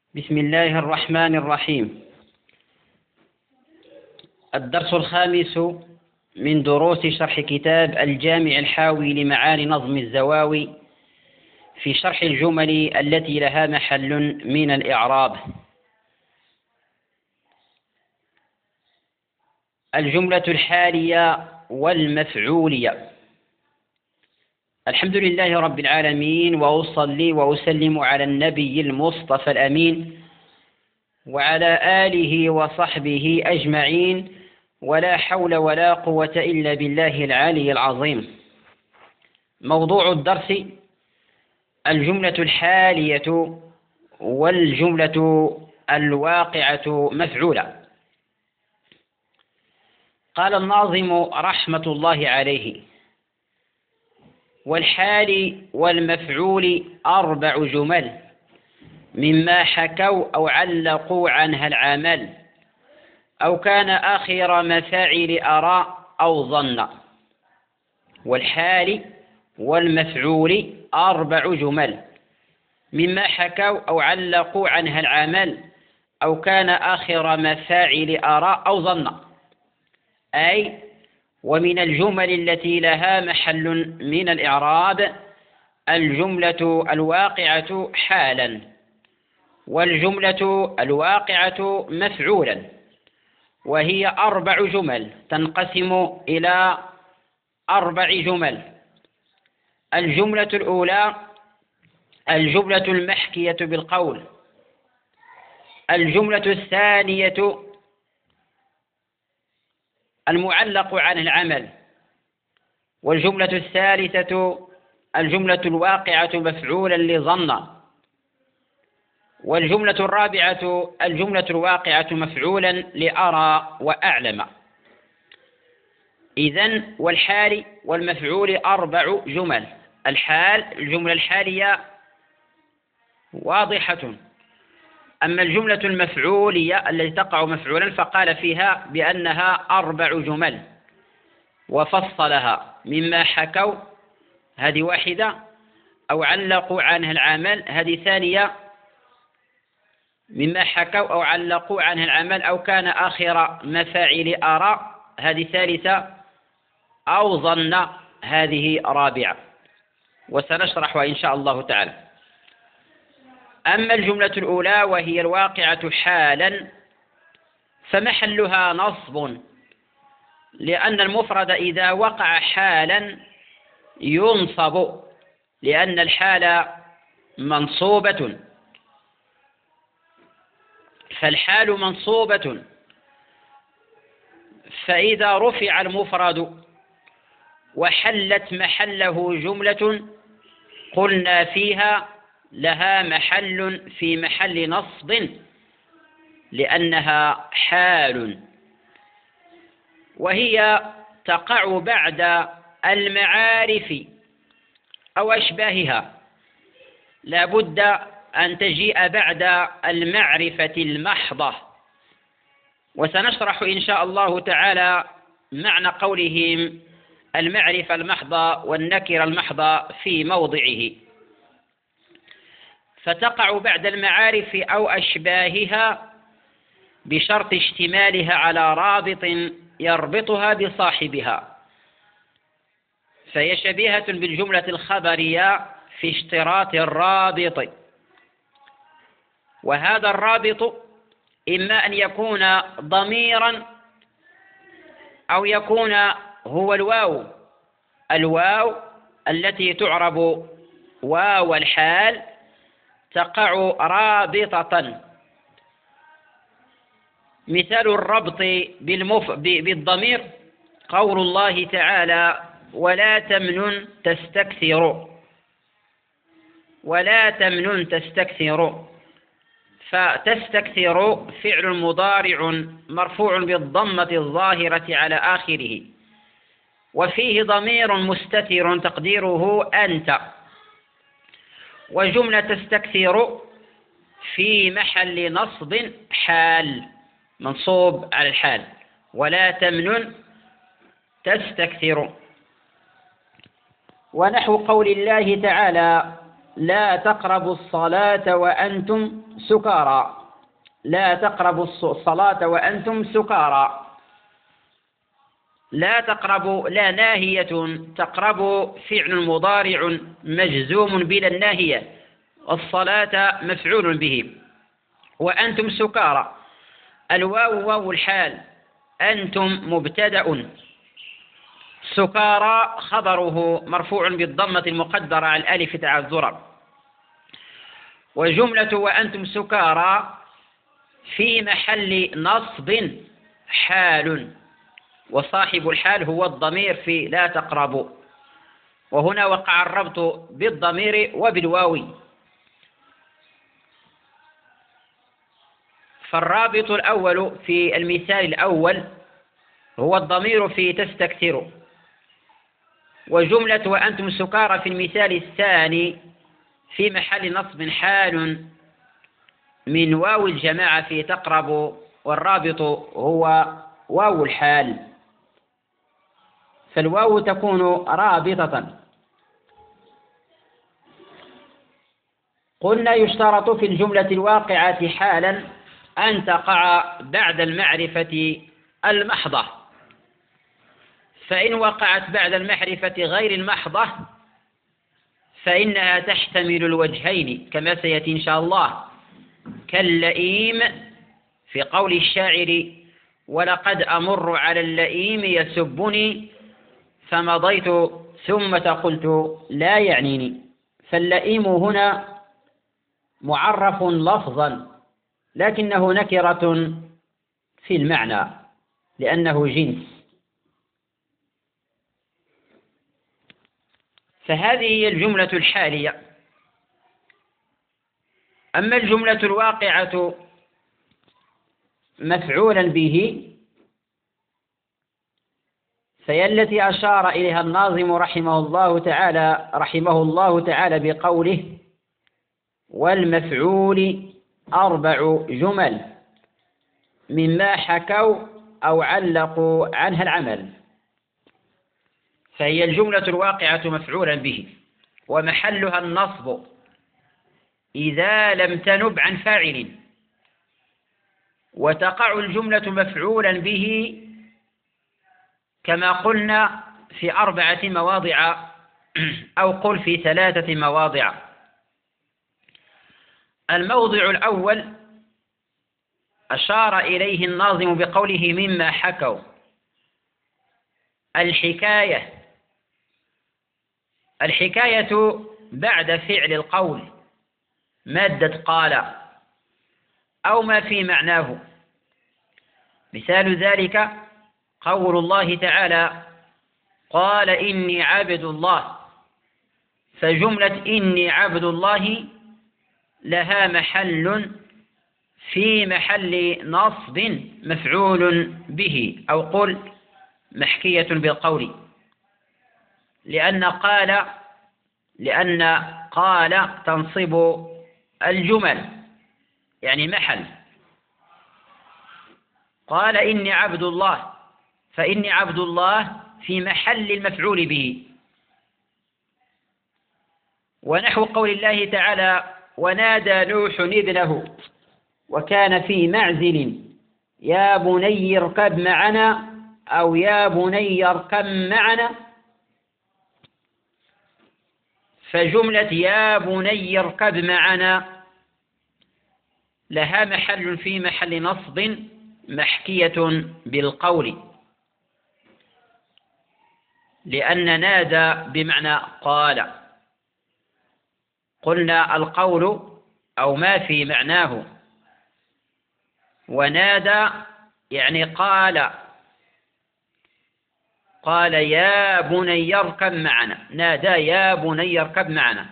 بسم الله الرحمن الرحيم. الدرس الخامس من دروس شرح كتاب الجامع الحاوي لمعاني نظم الزواوي في شرح الجمل التي لها محل من الإعراب. الجملة الحالية والمفعولية. الحمد لله رب العالمين، وأصلي وأسلم على النبي المصطفى الأمين وعلى آله وصحبه أجمعين، ولا حول ولا قوة إلا بالله العلي العظيم. موضوع الدرس الجملة الحالية والجملة الواقعة مفعولة. قال الناظم رحمة الله عليه: والحال والمفعول 4 جمل مما حكوا أو علقوا عنها العمل، أو كان آخر مفاعل أرى أو ظن. والحال والمفعول 4 جمل مما حكوا أو علقوا عنها العمل، أو كان آخر مفاعل أرى أو ظن. أي ومن الجمل التي لها محل من الإعراب الجملة الواقعة حالا، والجملة الواقعة مفعولا، وهي 4 جمل تنقسم إلى 4 جمل. الجملة الأولى الجملة المحكية بالقول، الجملة الثانية المعلق عن العمل، والجملة الثالثة الجملة الواقعة مفعولا لظن، والجملة الرابعة الجملة الواقعة مفعولا لأرى وأعلم. إذن والحال والمفعول 4 جمل. الحال الجملة الحالية واضحة، أما الجملة المفعولية التي تقع مفعولا فقال فيها بأنها 4 جمل، وفصلها: مما حكوا هذه واحدة، أو علقوا عنها العمل هذه ثانية، مما حكوا أو علقوا عنها العمل أو كان آخر مفاعل أرى هذه ثالثة، أو ظن هذه رابعة، وسنشرحها إن شاء الله تعالى. أما الجملة الأولى وهي الواقعة حالا فمحلها نصب، لأن المفرد إذا وقع حالا ينصب، لأن الحال منصوبة، فالحال منصوبة، فإذا رفع المفرد وحلت محله جملة قلنا فيها لها محل في محل نصب، لأنها حال، وهي تقع بعد المعارف أو أشباهها، لا بد أن تجيء بعد المعرفة المحضة، وسنشرح إن شاء الله تعالى معنى قولهم المعرفة المحضة والنكرة المحضة في موضعه. فتقع بعد المعارف أو أشباهها بشرط اشتمالها على رابط يربطها بصاحبها، فهي شبيهة بالجملة الخبرية في اشتراط الرابط، وهذا الرابط إما أن يكون ضميرا أو يكون هو الواو التي تعرب واو الحال تقع رابطة. مثال الربط بالضمير قول الله تعالى: ولا تمنن تستكثر، ولا تمنن تستكثر، فتستكثر فعل مضارع مرفوع بالضمة الظاهرة على آخره، وفيه ضمير مستتر تقديره أنت، وجملة تستكثر في محل نصب حال منصوب على الحال، ولا تمنن تستكثر. ونحو قول الله تعالى: لا تقربوا الصلاة وأنتم سكارى. لا تقربوا الصلاة وأنتم سكارى. لا تقربوا لا ناهية، تقربوا فعل مضارع مجزوم بلا الناهية، الصلاة مفعول به، وأنتم سكارى. الواو واو الحال، أنتم مبتدأ، سكارى خبره مرفوع بالضمة المقدرة على الألف تعذرا. وجملة وأنتم سكارى في محل نصب حال، وصاحب الحال هو الضمير في لا تقربوا، وهنا وقع الربط بالضمير وبالواو. فالرابط الأول في المثال الأول هو الضمير في تستكثر، وجملة وأنتم سكارى في المثال الثاني في محل نصب حال من واو الجماعة في تقرب، والرابط هو واو الحال، فالواو تكون رابطة. قلنا يشترط في الجملة الواقعة حالا أن تقع بعد المعرفة المحضة، فإن وقعت بعد المعرفة غير المحضة فإنها تحتمل الوجهين كما سيأتي إن شاء الله، كاللئيم في قول الشاعر: ولقد أمر على اللئيم يسبني فمضيت ثم قلت لا يعنيني. فاللئيم هنا معرف لفظا لكنه نكرة في المعنى لأنه جنس. فهذه هي الجملة الحالية. أما الجملة الواقعة مفعولا به فهي التي أشار إليها الناظم رحمه الله تعالى بقوله: والمفعول 4 جمل مما حكوا أو علقوا عنها العمل. فهي الجملة الواقعة مفعولا به، ومحلها النصب إذا لم تنب عن فاعل، وتقع الجملة مفعولا به كما قلنا في 4 مواضع أو قل في 3 مواضع. الموضع الأول أشار إليه الناظم بقوله مما حكوا، الحكاية بعد فعل القول مادة قال أو ما في معناه. مثال ذلك قول الله تعالى: قال إني عبد الله، فجملة إني عبد الله لها محل في محل نصب مفعول به، أو قل محكية بالقول، لأن قال تنصب الجمل يعني محل. قال إني عبد الله، فإني عبد الله في محل المفعول به. ونحو قول الله تعالى: ونادى نوح ابنه وكان في معزل يا بني اركب معنا، أو يا بني اركب معنا. فجملة يا بني اركب معنا لها محل في محل نصب محكية بالقول، لأن نادى بمعنى قال. قلنا القول أو ما في معناه، ونادى يعني قال يا بني اركب معنا، نادى يا بني اركب معنا،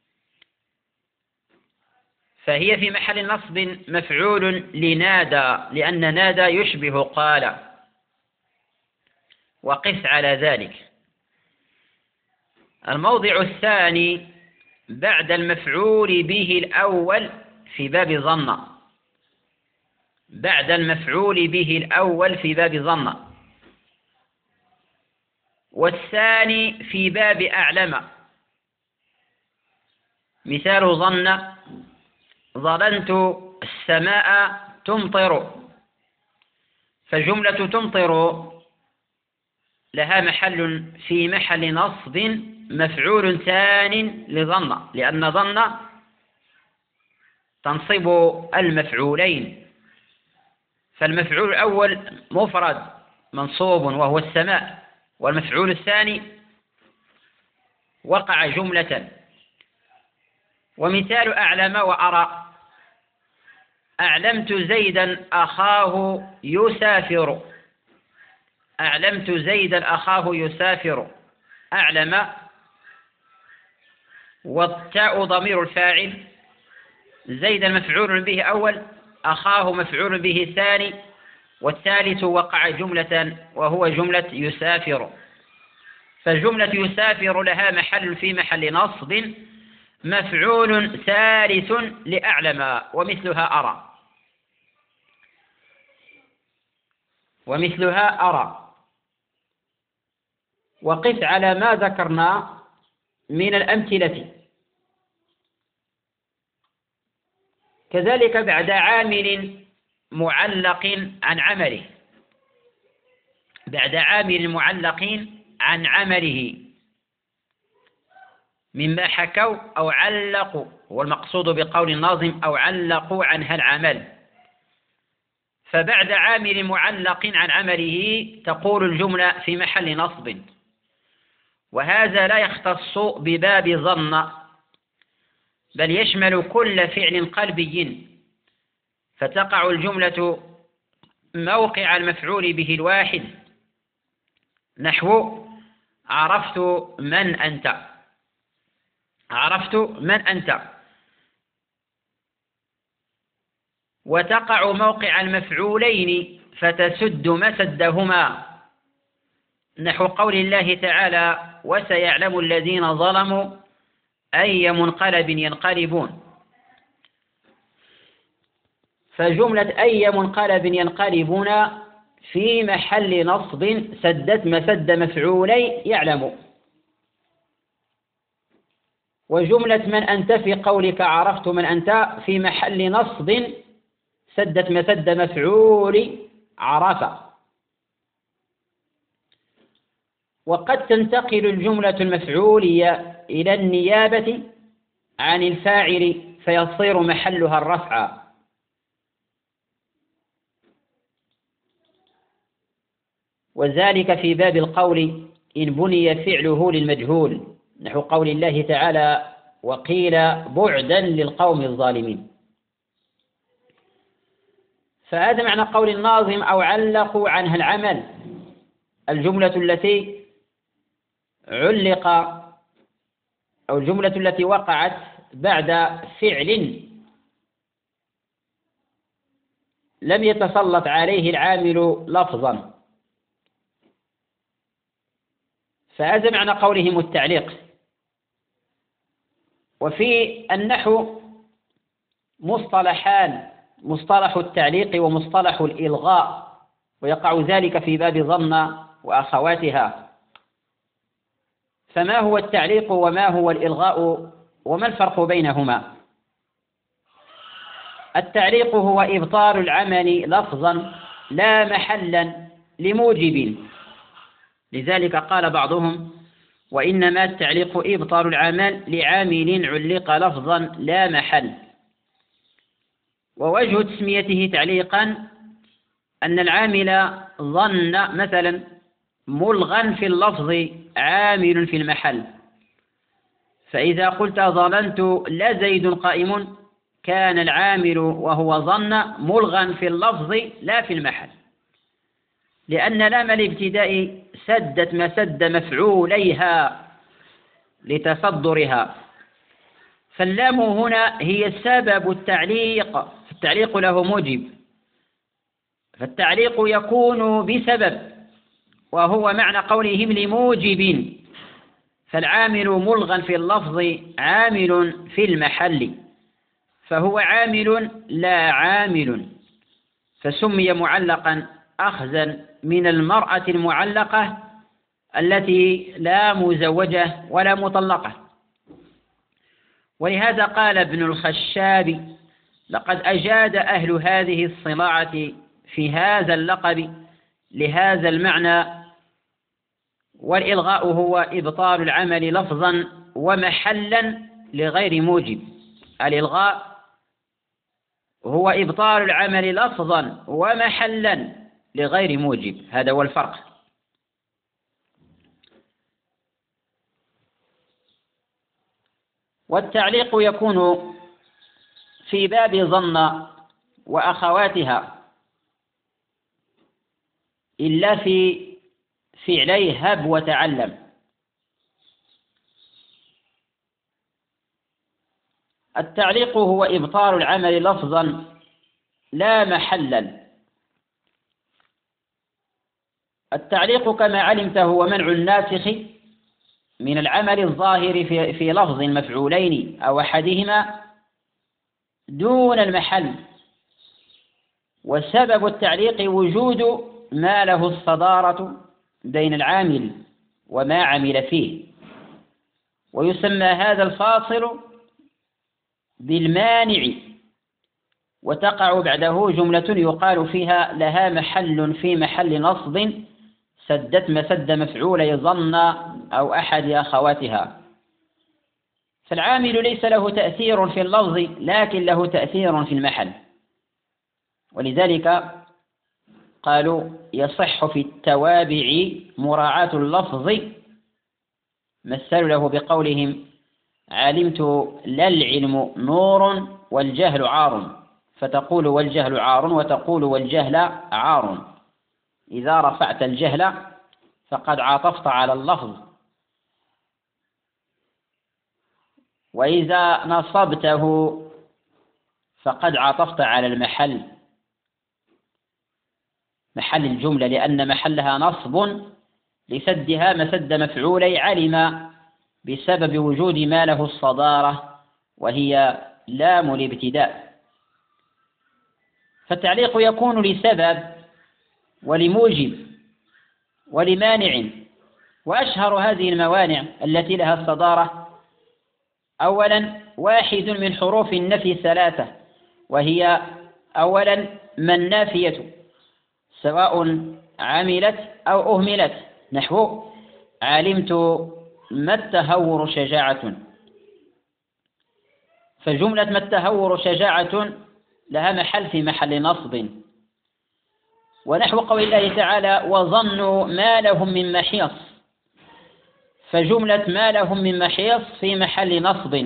فهي في محل نصب مفعول لنادى، لأن نادى يشبه قال، وقس على ذلك. الموضع الثاني بعد المفعول به الأول في باب ظن، بعد المفعول به الأول في باب ظن، والثاني في باب أعلم. مثال ظن: ظننت السماء تمطر. فجملة تمطر لها محل في محل نصب مفعول ثان لظن، لأن ظن تنصب المفعولين، فالمفعول الأول مفرد منصوب وهو السماء، والمفعول الثاني وقع جملة. ومثال أعلم وأرى: أعلمت زيدا أخاه يسافر. أعلمت زيدا أخاه يسافر. أعلم والتاء ضمير الفاعل، زيدا مفعول به أول، أخاه مفعول به ثاني، والثالث وقع جملة وهو جملة يسافر. فجملة يسافر لها محل في محل نصب مفعول ثالث لأعلم، ومثلها أرى. ومثلها أرى. وقف على ما ذكرنا من الأمثلة. كذلك بعد عامل معلق عن عمله. بعد عامل معلق عن عمله مما حكوا أو علقوا، هو المقصود بقول الناظم أو علقوا عنها العمل. فبعد عامل معلق عن عمله تقول الجملة في محل نصب، وهذا لا يختص بباب ظن، بل يشمل كل فعل قلبي، فتقع الجملة موقع المفعول به الواحد، نحو عرفت من أنت. عرفت من أنت. وتقع موقع المفعولين فتسد مسدهما، نحو قول الله تعالى: وسيعلم الذين ظلموا أي منقلب ينقلبون. فجملة أي منقلب ينقلبون في محل نصب سدت مسد مفعولي يعلم. وجملة من أنت في قولك عرفت من أنت في محل نصب سدت مسد مفعول عرف. وقد تنتقل الجملة المفعولية إلى النيابة عن الفاعل فيصير محلها الرفع. وذلك في باب القول إن بني فعله للمجهول، نحو قول الله تعالى: وقيل بعدا للقوم الظالمين. فهذا معنى قول الناظم أو علقوا عنها العمل، الجملة التي علق أو الجملة التي وقعت بعد فعل لم يتسلط عليه العامل لفظا. فهذا معنى قولهم التعليق. وفي النحو مصطلحان: مصطلح التعليق ومصطلح الإلغاء، ويقع ذلك في باب ظن وأخواتها. فما هو التعليق وما هو الإلغاء وما الفرق بينهما؟ التعليق هو إبطال العمل لفظا لا محلا لموجب، لذلك قال بعضهم: وإنما التعليق إبطال العمل لعامل علق لفظا لا محل. ووجه تسميته تعليقا أن العامل ظن مثلا ملغا في اللفظ عامل في المحل، فإذا قلت ظننت لا زيد قائم كان العامل وهو ظن ملغا في اللفظ لا في المحل، لأن لام الابتداء سدت مسد مفعوليها لتصدرها. فاللام هنا هي سبب التعليق، التعليق له موجب، فالتعليق يكون بسبب، وهو معنى قولهم لموجب. فالعامل ملغا في اللفظ عامل في المحل، فهو عامل لا عامل، فسمي معلقا أخذا من المرأة المعلقة التي لا مزوجة ولا مطلقة. ولهذا قال ابن الخشاب: لقد أجاد أهل هذه الصناعة في هذا اللقب لهذا المعنى، والإلغاء هو إبطال العمل لفظا ومحلا لغير موجب. الإلغاء هو إبطال العمل لفظا ومحلا لغير موجب، هذا هو الفرق. والتعليق يكون في باب ظن وأخواتها إلا في فعلي هب وتعلم. التعليق هو إبطال العمل لفظا لا محلا. التعليق كما علمت هو منع الناسخ من العمل الظاهر في لفظ مفعولين أو أحدهما دون المحل، وسبب التعليق وجود ما له الصدارة بين العامل وما عمل فيه، ويسمى هذا الفاصل بالمانع، وتقع بعده جملة يقال فيها لها محل في محل نصب سدت مسد مفعولي ظن أو أحد أخواتها. فالعامل ليس له تأثير في اللفظ لكن له تأثير في المحل، ولذلك قالوا يصح في التوابع مراعاة اللفظ، مثلوا له بقولهم: علمت لا العلم نور والجهل عار، فتقول والجهل عار وتقول والجهل عار. إذا رفعت الجهل فقد عاطفت على اللفظ، وإذا نصبته فقد عاطفت على المحل، محل الجملة، لأن محلها نصب لسدها مسد مفعولي علم بسبب وجود ما له الصدارة وهي لام الابتداء. فالتعليق يكون لسبب ولموجب ولمانع، وأشهر هذه الموانع التي لها الصدارة: أولا واحد من حروف النفي ثلاثة، وهي أولا ما النافية سواء عملت أو أهملت، نحو علمت ما التهور شجاعة، فجملة ما التهور شجاعة لها محل في محل نصب. ونحو قول الله تعالى: وظنوا ما لهم من محيص، فجملة ما لهم من محيص في محل نصب،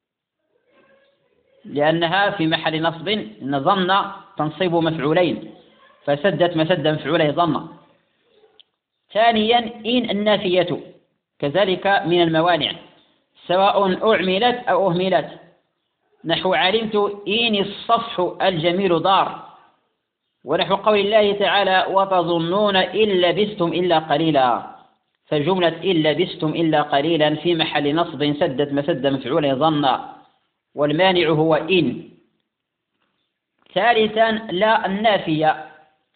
لأنها في محل نصب، إن ظن تنصب مفعولين فسدت مسد مفعولي ظن. ثانيا إن النافية كذلك من الموانع سواء أعملت أو أهملت، نحو علمت إن الصفح الجميل دار، ونحو قول الله تعالى: وتظنون إن لبثتم إلا قليلا، فجملة إن لبثتم إلا قليلا في محل نصب سدت مسد مفعولي ظن، والمانع هو إن. ثالثا لا النافية،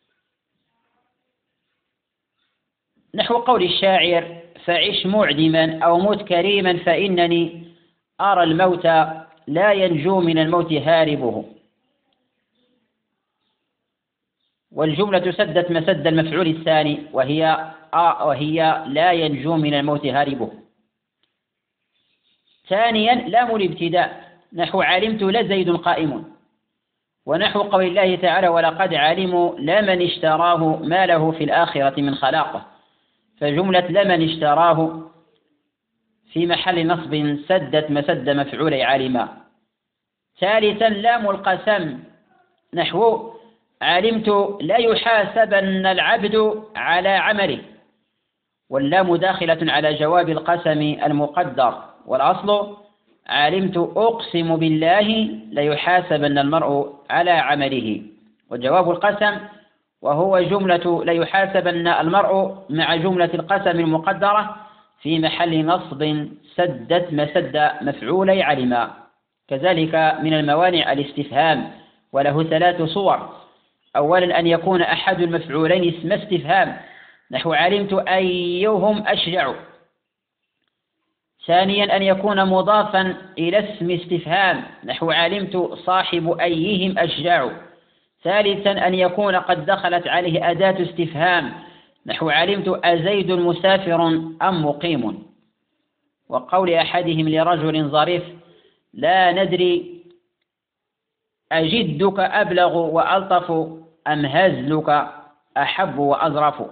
نحو قول الشاعر: فعش معدما أو مت كريما فإنني أرى الموت لا ينجو من الموت هاربه، والجملة سدت مسد المفعول الثاني وهي لا ينجو من الموت هاربه. ثانيا لام الابتداء، نحو علمت لزيد قائم، ونحو قول الله تعالى: ولقد علموا لمن اشتراه ما له في الآخرة من خلاقه، فجملة لمن اشتراه في محل نصب سدت مسد مفعولي علما. ثالثا لام القسم، نحو علمت لا يحاسبن العبد على عمله، واللام داخلة على جواب القسم المقدر، والأصل علمت أقسم بالله ليحاسبن المرء على عمله، وجواب القسم وهو جملة ليحاسبن المرء مع جملة القسم المقدرة في محل نصب سدت مسد مفعولي علما. كذلك من الموانع الاستفهام، وله ثلاث صور: أولا أن يكون أحد المفعولين اسم استفهام، نحو علمت أيهم أشجع، ثانيا أن يكون مضافا إلى اسم استفهام نحو علمت صاحب أيهم أشجع. ثالثا أن يكون قد دخلت عليه أداة استفهام نحو علمت أزيد مسافر أم مقيم. وقول أحدهم لرجل ظريف لا ندري أجدك أبلغ وألطف أم هزلك أحب وأظرف،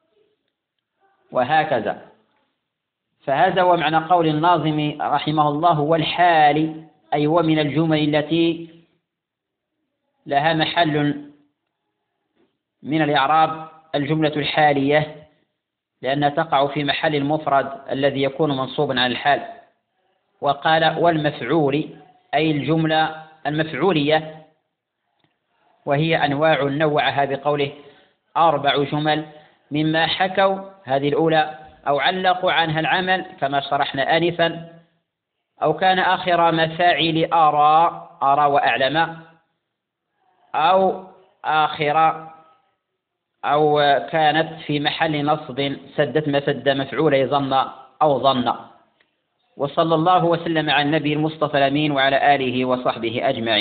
وهكذا. فهذا هو معنى قول الناظم رحمه الله والحال، أي ومن الجمل التي لها محل من الإعراب الجملة الحالية، لأنها تقع في محل المفرد الذي يكون منصوبا على الحال. وقال والمفعول أي الجملة المفعولية، وهي أنواع نوعها بقوله 4 جمل مما حكوا، هذه الأولى، أو علقوا عنها العمل كما شرحنا آنفا، أو كان آخر مفاعل أرى وأعلم، أو آخر أو كانت في محل نصب سدت مسد مفعولي ظن أو ظن. وصلى الله وسلم على النبي المصطفى الأمين وعلى آله وصحبه أجمعين.